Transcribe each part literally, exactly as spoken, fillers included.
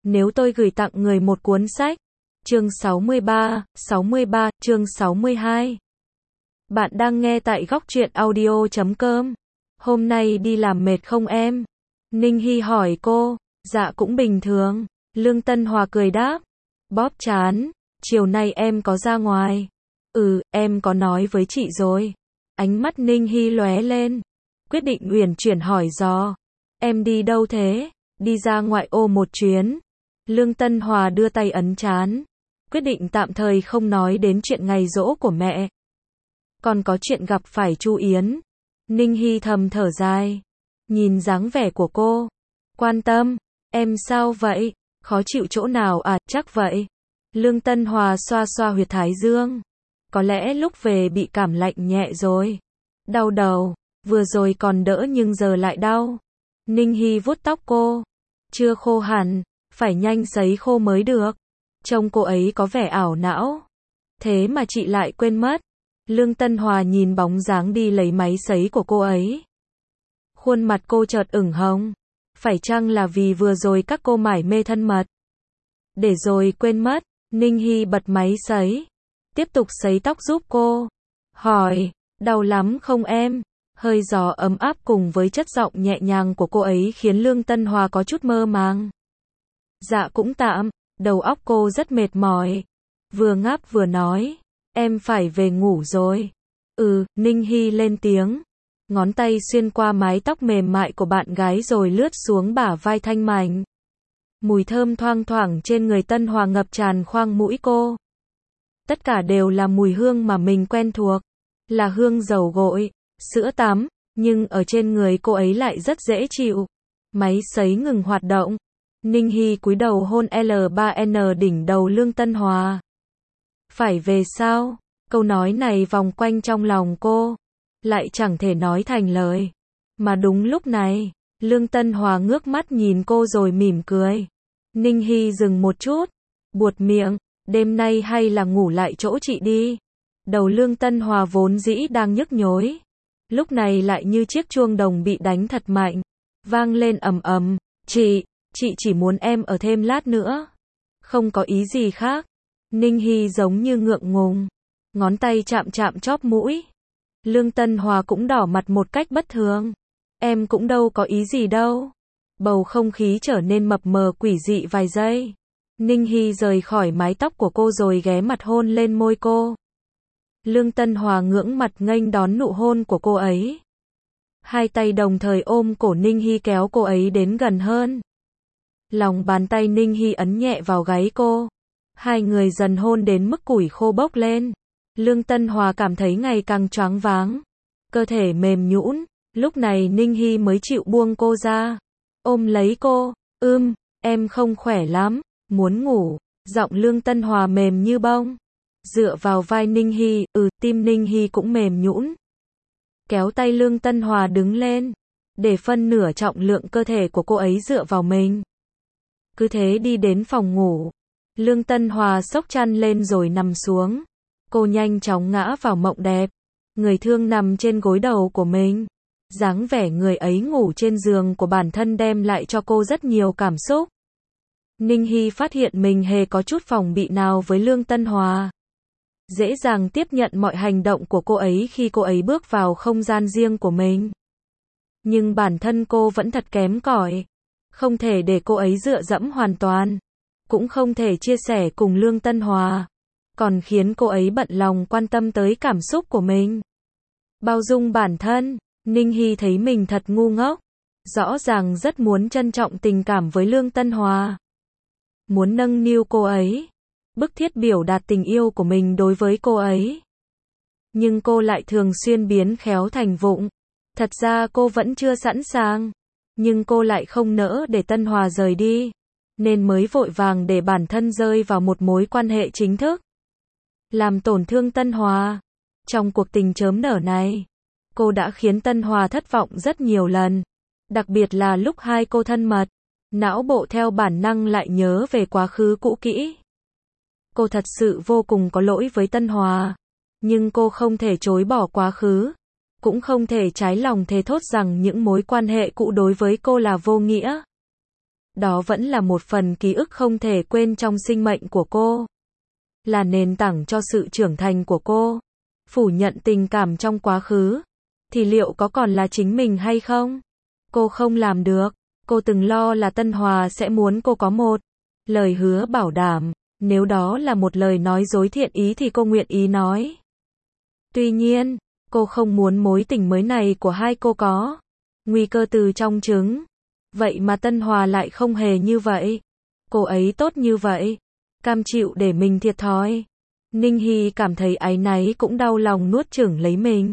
nếu tôi gửi tặng người một cuốn sách. Chương sáu mươi ba, sáu mươi ba, chương sáu mươi hai. Bạn đang nghe tại góc truyện audio chấm com. Hôm nay đi làm mệt không em? Ninh Hy hỏi cô. Dạ cũng bình thường. Lương Tân Hòa cười đáp. Bóp chán. Chiều nay em có ra ngoài? Ừ, em có nói với chị rồi. Ánh mắt Ninh Hy lóe lên. Quyết định uyển chuyển hỏi dò. Em đi đâu thế? Đi ra ngoại ô một chuyến. Lương Tân Hòa đưa tay ấn trán. Quyết định tạm thời không nói đến chuyện ngày giỗ của mẹ. Còn có chuyện gặp phải Chu Yến. Ninh Hy thầm thở dài. Nhìn dáng vẻ của cô. Quan tâm. Em sao vậy? Khó chịu chỗ nào à? Chắc vậy. Lương Tân Hòa xoa xoa huyệt thái dương. Có lẽ lúc về bị cảm lạnh nhẹ rồi. Đau đầu. Vừa rồi còn đỡ nhưng giờ lại đau. Ninh Hy vuốt tóc cô. Chưa khô hẳn. Phải nhanh sấy khô mới được. Trông cô ấy có vẻ ảo não. Thế mà chị lại quên mất. Lương Tân Hòa nhìn bóng dáng đi lấy máy sấy của cô ấy. Khuôn mặt cô chợt ửng hồng. Phải chăng là vì vừa rồi các cô mải mê thân mật? Để rồi quên mất. Ninh Hy bật máy sấy. Tiếp tục sấy tóc giúp cô. Hỏi, đau lắm không em? Hơi gió ấm áp cùng với chất giọng nhẹ nhàng của cô ấy khiến Lương Tân Hòa có chút mơ màng. Dạ cũng tạm, đầu óc cô rất mệt mỏi. Vừa ngáp vừa nói, em phải về ngủ rồi. Ừ, Ninh Hy lên tiếng. Ngón tay xuyên qua mái tóc mềm mại của bạn gái rồi lướt xuống bả vai thanh mảnh. Mùi thơm thoang thoảng trên người Tân Hòa ngập tràn khoang mũi cô. Tất cả đều là mùi hương mà mình quen thuộc. Là hương dầu gội, sữa tắm, nhưng ở trên người cô ấy lại rất dễ chịu. Máy sấy ngừng hoạt động. Ninh Hy cúi đầu hôn L ba N đỉnh đầu Lương Tân Hòa. Phải về sao? Câu nói này vòng quanh trong lòng cô. Lại chẳng thể nói thành lời. Mà đúng lúc này, Lương Tân Hòa ngước mắt nhìn cô rồi mỉm cười. Ninh Hy dừng một chút. Buột miệng. Đêm nay hay là ngủ lại chỗ chị đi. Đầu Lương Tân Hòa vốn dĩ đang nhức nhối. Lúc này lại như chiếc chuông đồng bị đánh thật mạnh. Vang lên ầm ầm. Chị, chị chỉ muốn em ở thêm lát nữa. Không có ý gì khác. Ninh Hy giống như ngượng ngùng. Ngón tay chạm chạm chóp mũi. Lương Tân Hòa cũng đỏ mặt một cách bất thường. Em cũng đâu có ý gì đâu. Bầu không khí trở nên mập mờ quỷ dị vài giây. Ninh Hy rời khỏi mái tóc của cô rồi ghé mặt hôn lên môi cô. Lương Tân Hòa ngưỡng mặt nghênh đón nụ hôn của cô ấy. Hai tay đồng thời ôm cổ Ninh Hy kéo cô ấy đến gần hơn. Lòng bàn tay Ninh Hy ấn nhẹ vào gáy cô. Hai người dần hôn đến mức củi khô bốc lên. Lương Tân Hòa cảm thấy ngày càng choáng váng. Cơ thể mềm nhũn. Lúc này Ninh Hy mới chịu buông cô ra. Ôm lấy cô. Ưm, em không khỏe lắm. Muốn ngủ. Giọng Lương Tân Hòa mềm như bông. Dựa vào vai Ninh Hy. Ừ, tim Ninh Hy cũng mềm nhũn. Kéo tay Lương Tân Hòa đứng lên. Để phân nửa trọng lượng cơ thể của cô ấy dựa vào mình. Cứ thế đi đến phòng ngủ. Lương Tân Hòa xốc chăn lên rồi nằm xuống. Cô nhanh chóng ngã vào mộng đẹp. Người thương nằm trên gối đầu của mình. Dáng vẻ người ấy ngủ trên giường của bản thân đem lại cho cô rất nhiều cảm xúc. Ninh Hy phát hiện mình hề có chút phòng bị nào với Lương Tân Hòa. Dễ dàng tiếp nhận mọi hành động của cô ấy khi cô ấy bước vào không gian riêng của mình. Nhưng bản thân cô vẫn thật kém cỏi. Không thể để cô ấy dựa dẫm hoàn toàn. Cũng không thể chia sẻ cùng Lương Tân Hòa. Còn khiến cô ấy bận lòng quan tâm tới cảm xúc của mình. Bao dung bản thân, Ninh Hy thấy mình thật ngu ngốc. Rõ ràng rất muốn trân trọng tình cảm với Lương Tân Hòa. Muốn nâng niu cô ấy. Bức thiết biểu đạt tình yêu của mình đối với cô ấy. Nhưng cô lại thường xuyên biến khéo thành vụng. Thật ra cô vẫn chưa sẵn sàng. Nhưng cô lại không nỡ để Tân Hòa rời đi. Nên mới vội vàng để bản thân rơi vào một mối quan hệ chính thức. Làm tổn thương Tân Hòa. Trong cuộc tình chớm nở này, cô đã khiến Tân Hòa thất vọng rất nhiều lần. Đặc biệt là lúc hai cô thân mật. Não bộ theo bản năng lại nhớ về quá khứ cũ kỹ. Cô thật sự vô cùng có lỗi với Tân Hòa. Nhưng cô không thể chối bỏ quá khứ. Cũng không thể trái lòng thề thốt rằng những mối quan hệ cũ đối với cô là vô nghĩa. Đó vẫn là một phần ký ức không thể quên trong sinh mệnh của cô. Là nền tảng cho sự trưởng thành của cô. Phủ nhận tình cảm trong quá khứ, thì liệu có còn là chính mình hay không? Cô không làm được. Cô từng lo là Tân Hòa sẽ muốn cô có một lời hứa bảo đảm. Nếu đó là một lời nói dối thiện ý thì cô nguyện ý nói. Tuy nhiên, cô không muốn mối tình mới này của hai cô có nguy cơ từ trong trứng. Vậy mà Tân Hòa lại không hề như vậy. Cô ấy tốt như vậy, cam chịu để mình thiệt thòi. Ninh Hy cảm thấy áy náy cũng đau lòng nuốt chửng lấy mình.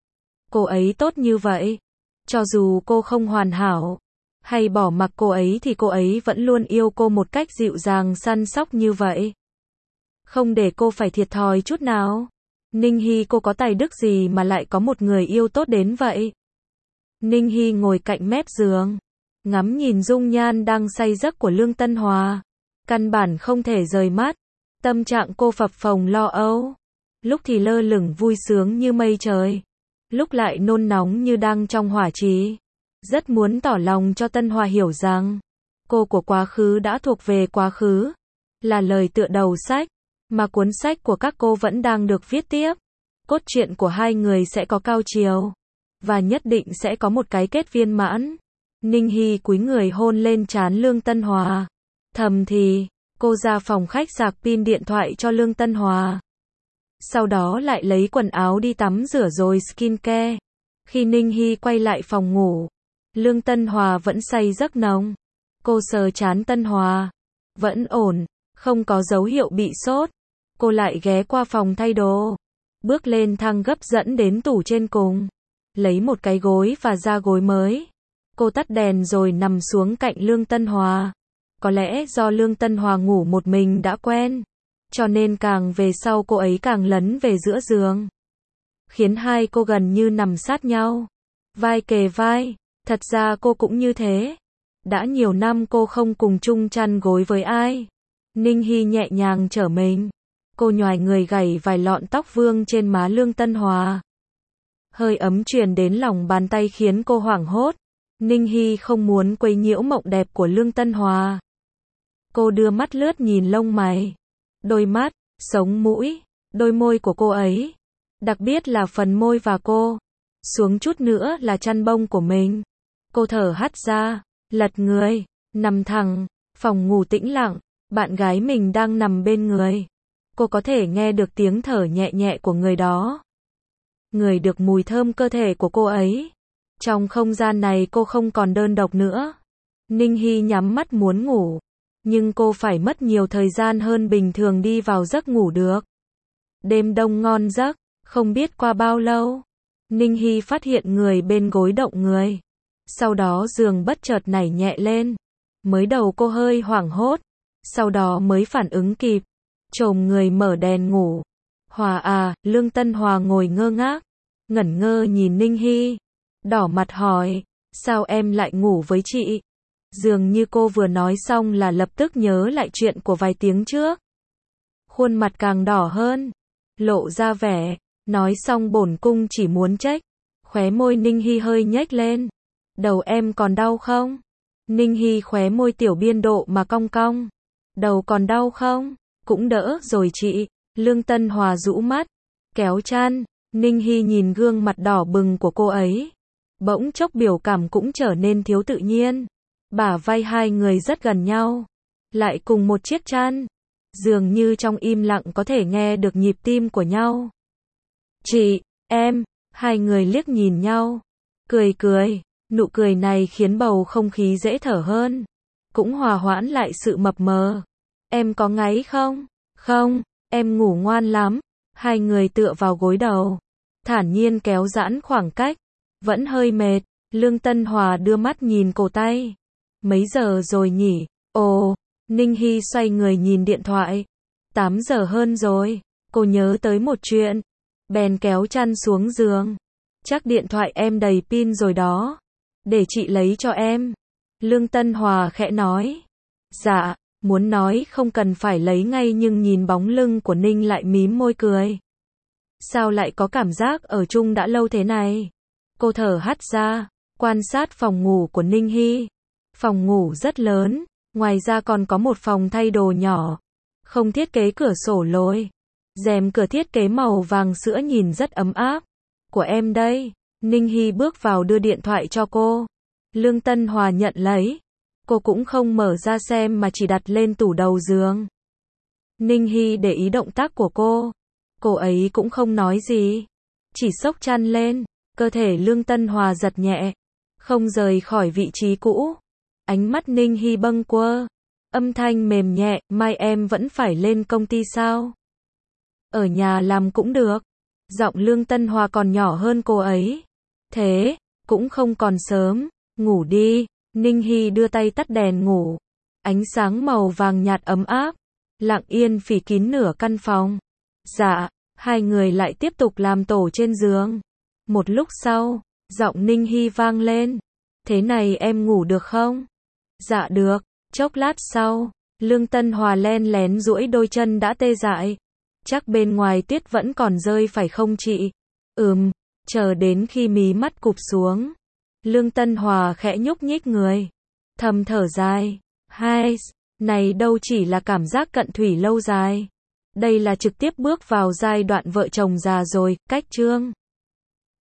Cô ấy tốt như vậy, cho dù cô không hoàn hảo, hay bỏ mặc cô ấy thì cô ấy vẫn luôn yêu cô một cách dịu dàng săn sóc như vậy. Không để cô phải thiệt thòi chút nào. Ninh Hy cô có tài đức gì mà lại có một người yêu tốt đến vậy? Ninh Hy ngồi cạnh mép giường, ngắm nhìn dung nhan đang say giấc của Lương Tân Hòa. Căn bản không thể rời mắt. Tâm trạng cô phập phồng lo âu. Lúc thì lơ lửng vui sướng như mây trời. Lúc lại nôn nóng như đang trong hỏa trí. Rất muốn tỏ lòng cho Tân Hòa hiểu rằng, cô của quá khứ đã thuộc về quá khứ. Là lời tựa đầu sách, mà cuốn sách của các cô vẫn đang được viết tiếp. Cốt truyện của hai người sẽ có cao chiều. Và nhất định sẽ có một cái kết viên mãn. Ninh Hy cúi người hôn lên trán Lương Tân Hòa. Thầm thì, cô ra phòng khách sạc pin điện thoại cho Lương Tân Hòa. Sau đó lại lấy quần áo đi tắm rửa rồi skincare. Khi Ninh Hy quay lại phòng ngủ, Lương Tân Hòa vẫn say giấc nồng. Cô sờ trán Tân Hòa. Vẫn ổn, không có dấu hiệu bị sốt. Cô lại ghé qua phòng thay đồ. Bước lên thang gấp dẫn đến tủ trên cùng. Lấy một cái gối và da gối mới. Cô tắt đèn rồi nằm xuống cạnh Lương Tân Hòa. Có lẽ do Lương Tân Hòa ngủ một mình đã quen, cho nên càng về sau cô ấy càng lấn về giữa giường. Khiến hai cô gần như nằm sát nhau. Vai kề vai. Thật ra cô cũng như thế. Đã nhiều năm cô không cùng chung chăn gối với ai. Ninh Hy nhẹ nhàng trở mình. Cô nhoài người gảy vài lọn tóc vương trên má Lương Tân Hòa. Hơi ấm truyền đến lòng bàn tay khiến cô hoảng hốt. Ninh Hy không muốn quấy nhiễu mộng đẹp của Lương Tân Hòa. Cô đưa mắt lướt nhìn lông mày, đôi mắt, sống mũi, đôi môi của cô ấy. Đặc biệt là phần môi và cô. Xuống chút nữa là chăn bông của mình. Cô thở hắt ra, lật người, nằm thẳng. Phòng ngủ tĩnh lặng, bạn gái mình đang nằm bên người. Cô có thể nghe được tiếng thở nhẹ nhẹ của người đó. Ngửi được mùi thơm cơ thể của cô ấy. Trong không gian này cô không còn đơn độc nữa. Ninh Hy nhắm mắt muốn ngủ. Nhưng cô phải mất nhiều thời gian hơn bình thường đi vào giấc ngủ được. Đêm đông ngon giấc, không biết qua bao lâu. Ninh Hy phát hiện người bên gối động người. Sau đó giường bất chợt nảy nhẹ lên. Mới đầu cô hơi hoảng hốt. Sau đó mới phản ứng kịp. Chồm người mở đèn ngủ. Hòa à, Lương Tân Hòa ngồi ngơ ngác. Ngẩn ngơ nhìn Ninh Hy. Đỏ mặt hỏi, sao em lại ngủ với chị? Dường như cô vừa nói xong là lập tức nhớ lại chuyện của vài tiếng trước. Khuôn mặt càng đỏ hơn, lộ ra vẻ, nói xong bổn cung chỉ muốn trách. Khóe môi Ninh Hy hơi nhếch lên. Đầu em còn đau không? Ninh Hy khóe môi tiểu biên độ mà cong cong. Đầu còn đau không? Cũng đỡ rồi chị. Lương Tân Hòa rũ mắt, kéo chăn. Ninh Hy nhìn gương mặt đỏ bừng của cô ấy. Bỗng chốc biểu cảm cũng trở nên thiếu tự nhiên. Bả vai hai người rất gần nhau. Lại cùng một chiếc chăn. Dường như trong im lặng có thể nghe được nhịp tim của nhau. Chị, em, hai người liếc nhìn nhau. Cười cười, nụ cười này khiến bầu không khí dễ thở hơn. Cũng hòa hoãn lại sự mập mờ. Em có ngáy không? Không, em ngủ ngoan lắm. Hai người tựa vào gối đầu. Thản nhiên kéo giãn khoảng cách. Vẫn hơi mệt. Lương Tân Hòa đưa mắt nhìn cổ tay. Mấy giờ rồi nhỉ? Ồ, Ninh Hy xoay người nhìn điện thoại. tám giờ hơn rồi. Cô nhớ tới một chuyện. Bèn kéo chăn xuống giường. Chắc điện thoại em đầy pin rồi đó. Để chị lấy cho em. Lương Tân Hòa khẽ nói. Dạ, muốn nói không cần phải lấy ngay nhưng nhìn bóng lưng của Ninh lại mím môi cười. Sao lại có cảm giác ở chung đã lâu thế này? Cô thở hắt ra, quan sát phòng ngủ của Ninh Hy. Phòng ngủ rất lớn, Ngoài ra còn có một phòng thay đồ nhỏ. Không thiết kế cửa sổ lồi. Rèm cửa thiết kế màu vàng sữa nhìn rất ấm áp. Của em đây. Ninh Hy bước vào đưa điện thoại cho cô. Lương Tân Hòa nhận lấy. Cô cũng không mở ra xem mà chỉ đặt lên tủ đầu giường. Ninh Hy để ý động tác của cô. Cô ấy cũng không nói gì. Chỉ xốc chăn lên. Cơ thể Lương Tân Hòa giật nhẹ. Không rời khỏi vị trí cũ. Ánh mắt Ninh Hy bâng quơ. Âm thanh mềm nhẹ, mai em vẫn phải lên công ty sao? Ở nhà làm cũng được. Giọng Lương Tân Hòa còn nhỏ hơn cô ấy. Thế, cũng không còn sớm. Ngủ đi. Ninh Hy đưa tay tắt đèn ngủ. Ánh sáng màu vàng nhạt ấm áp. Lặng yên phủ kín nửa căn phòng. Dạ, hai người lại tiếp tục làm tổ trên giường. Một lúc sau, giọng Ninh Hy vang lên. Thế này em ngủ được không? Dạ được. Chốc lát sau, Lương Tân Hòa len lén duỗi đôi chân đã tê dại. Chắc bên ngoài tuyết vẫn còn rơi phải không chị? Ừm, chờ đến khi mí mắt cụp xuống. Lương Tân Hòa khẽ nhúc nhích người. Thầm thở dài. Hai, này đâu chỉ là cảm giác cận thủy lâu dài. Đây là trực tiếp bước vào giai đoạn vợ chồng già rồi, cách chương.